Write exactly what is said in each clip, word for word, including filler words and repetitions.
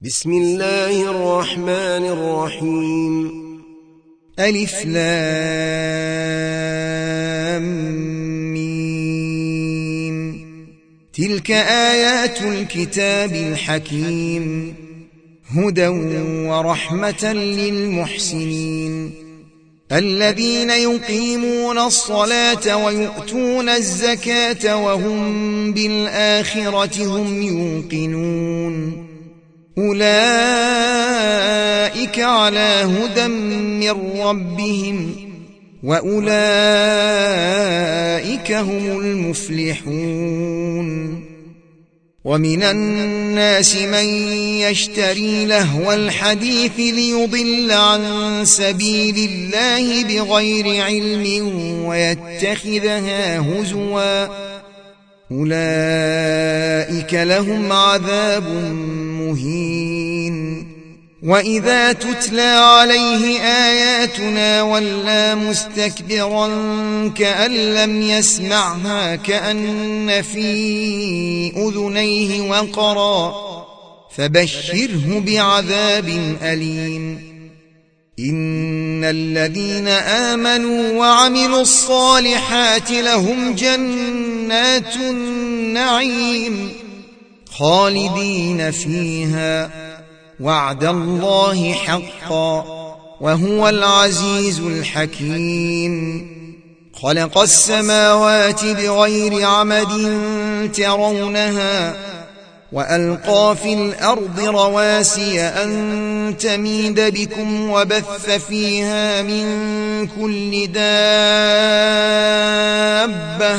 بسم الله الرحمن الرحيم. ألف لام ميم. تلك آيات الكتاب الحكيم، هدى ورحمة للمحسنين الذين يقيمون الصلاة ويؤتون الزكاة وهم بالآخرة هم يوقنون. أولئك على هدى من ربهم وأولئك هم المفلحون. ومن الناس من يشتري لهو الحديث ليضل عن سبيل الله بغير علم ويتخذها هزوا، أولئك لهم عذاب مهين. وإذا تتلى عليه آياتنا ولى مستكبرا كأن لم يسمعها كأن في أذنيه وقرا، فبشره بعذاب أليم. إن الذين آمنوا وعملوا الصالحات لهم جنات النعيم خالدين فيها، وعد الله حقا وهو العزيز الحكيم. خلق السماوات بغير عمد ترونها وألقى في الأرض رواسي أن تميد بكم وبث فيها من كل دابة،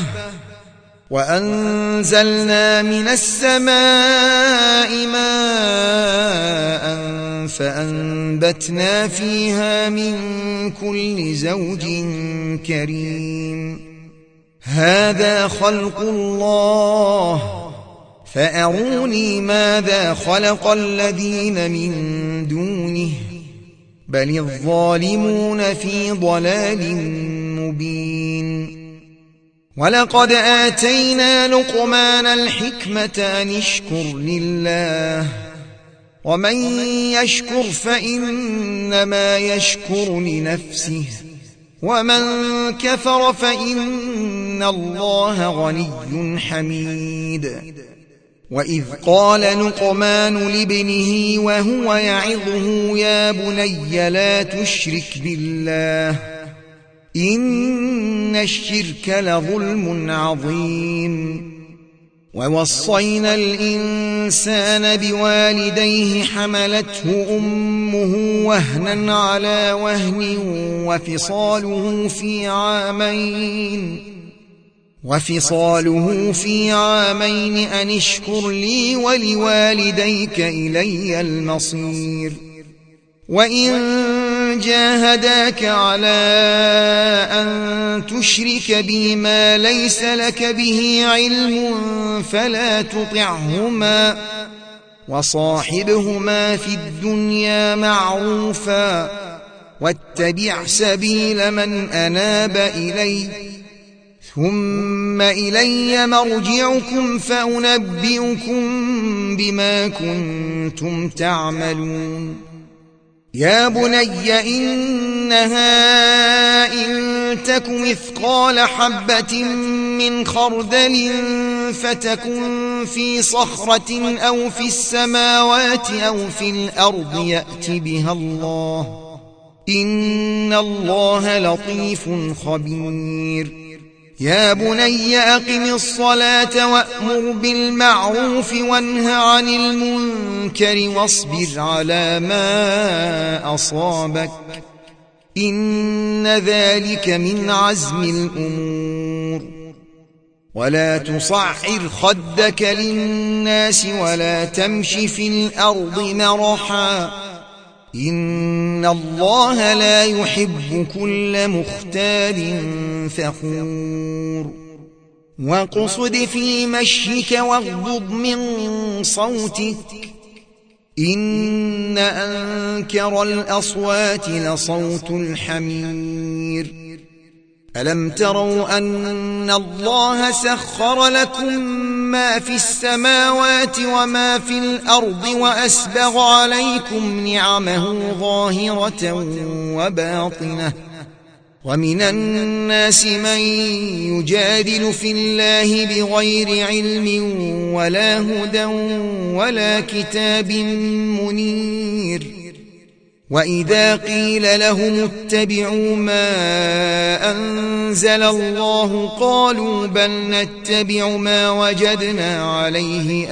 وأنزلنا من السماء ماء فأنبتنا فيها من كل زوج كريم. هذا خلق الله فأروني ماذا خلق الذين من دونه، بل الظالمون في ضلال مبين. ولقد آتينا لقمان الحكمة أن اشكر لله، ومن يشكر فإنما يشكر لنفسه، ومن كفر فإن الله غني حميد. وإذ قال لقمان لابنه وهو يعظه يا بني لا تشرك بالله إن الشرك لظلم عظيم. ووصينا الإنسان بوالديه حملته أمه وهنا على وهن وفصاله في عامين وفصاله في عامين أن اشكر لي ولوالديك إلي المصير. وإن جاهداك على أن تشرك بي ما ليس لك به علم فلا تطعهما، وصاحبهما في الدنيا معروفا، واتبع سبيل من أناب إلي، ثم إلي مرجعكم فأنبئكم بما كنتم تعملون. يا بني إنها إن تك مثقال حبة من خردل فتكن في صخرة أو في السماوات أو في الأرض يأت بها الله، إن الله لطيف خبير. يا بني أقم الصلاة وأمر بالمعروف وانه عن المنكر واصبر على ما أصابك، إن ذلك من عزم الأمور. ولا تصعر خدك للناس ولا تمش في الأرض مرحا، إن الله لا يحب كل مختال فخور. وقصد في مشيك واغضض من صوتك، إن أنكر الأصوات لصوت الحمير. ألم تروا أن الله سخر لكم ما في السماوات وما في الأرض وأسبغ عليكم نعمه ظاهرة وباطنة ومن الناس من يجادل في الله بغير علم ولا هدى ولا كتاب منير وإذا قيل لهم اتبعوا ما أنزل الله قالوا بل نتبع ما وجدنا عليه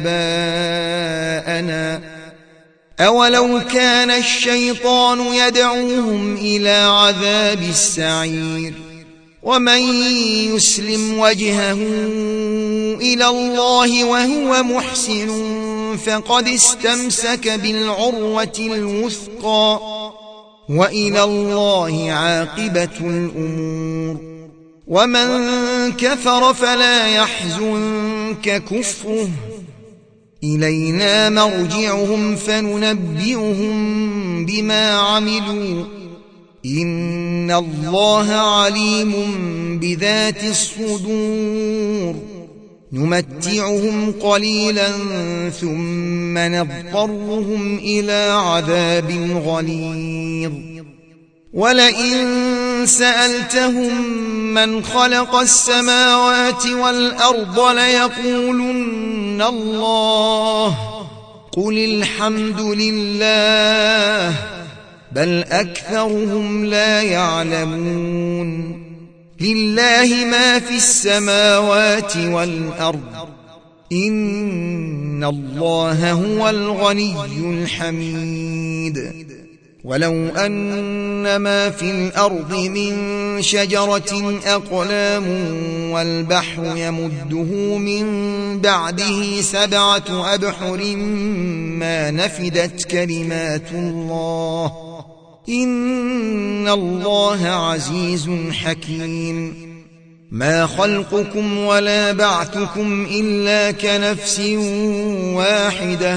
آباءنا أولو كان الشيطان يدعوهم إلى عذاب السعير ومن يسلم وجهه إلى الله وهو محسن فقد استمسك بالعروة الوثقى وإلى الله عاقبة الأمور ومن كفر فلا يحزنك كفره إلينا مرجعهم فننبئهم بما عملوا إن الله عليم بذات الصدور نمتعهم قليلا ثم نضطرهم إلى عذاب غليظ ولئن سألتهم من خلق السماوات والأرض ليقولن الله قل الحمد لله بل أكثرهم لا يعلمون لله ما في السماوات والأرض إن الله هو الغني الحميد ولو أن ما في الأرض من شجرة أقلام والبحر يمده من بعده سبعة أبحر ما نفدت كلمات الله إن الله عزيز حكيم ما خلقكم ولا بعثكم إلا كنفس واحدة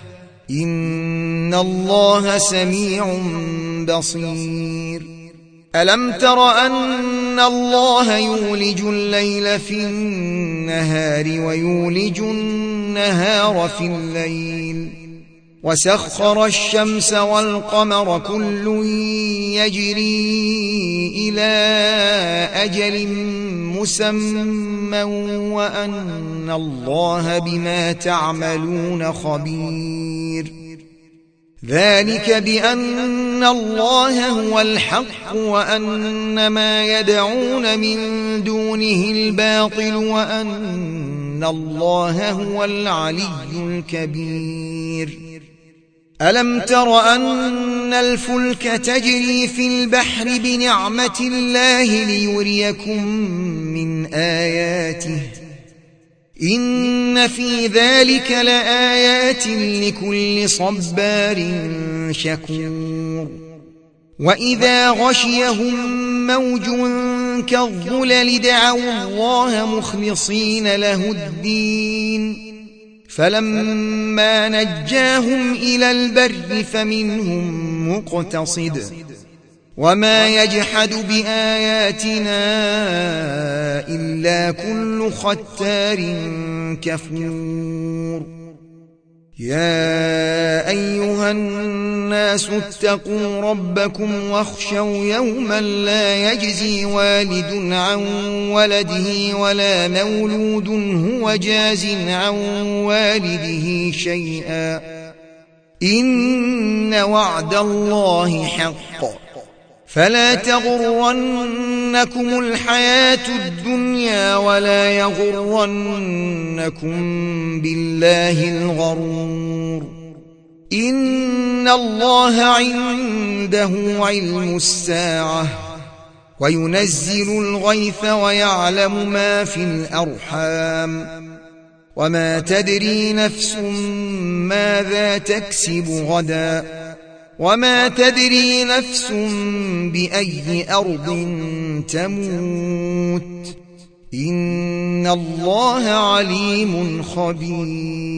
إن الله سميع بصير ألم تر أن الله يولج الليل في النهار ويولج النهار في الليل وسخر الشمس والقمر كل يجري إلى أجل مسمى وأن الله بما تعملون خبير ذلك بأن الله هو الحق وأن ما يدعون من دونه الباطل وأن الله هو العلي الكبير ألم تر أن الفلك تجري في البحر بنعمة الله ليريكم من آياته إن في ذلك لآيات لكل صبار شكور وإذا غشيهم موج كالظلل دعوا الله مخلصين له الدين فلما نجاهم إلى البر فمنهم مقتصد وما يجحد بآياتنا إلا كل ختار كفور يا أيها الناس اتقوا ربكم واخشوا يوما لا يجزي والد عن ولده ولا مولود هو جاز عن والده شيئا إن وعد الله حق فلا تغرنكم الحياة الدنيا ولا يغرنكم بالله الغرور إن الله عنده علم الساعة وينزل الغيث ويعلم ما في الأرحام وما تدري نفس ماذا تكسب غدا وما تدري نفس بأي أرض تموت إن الله عليم خبير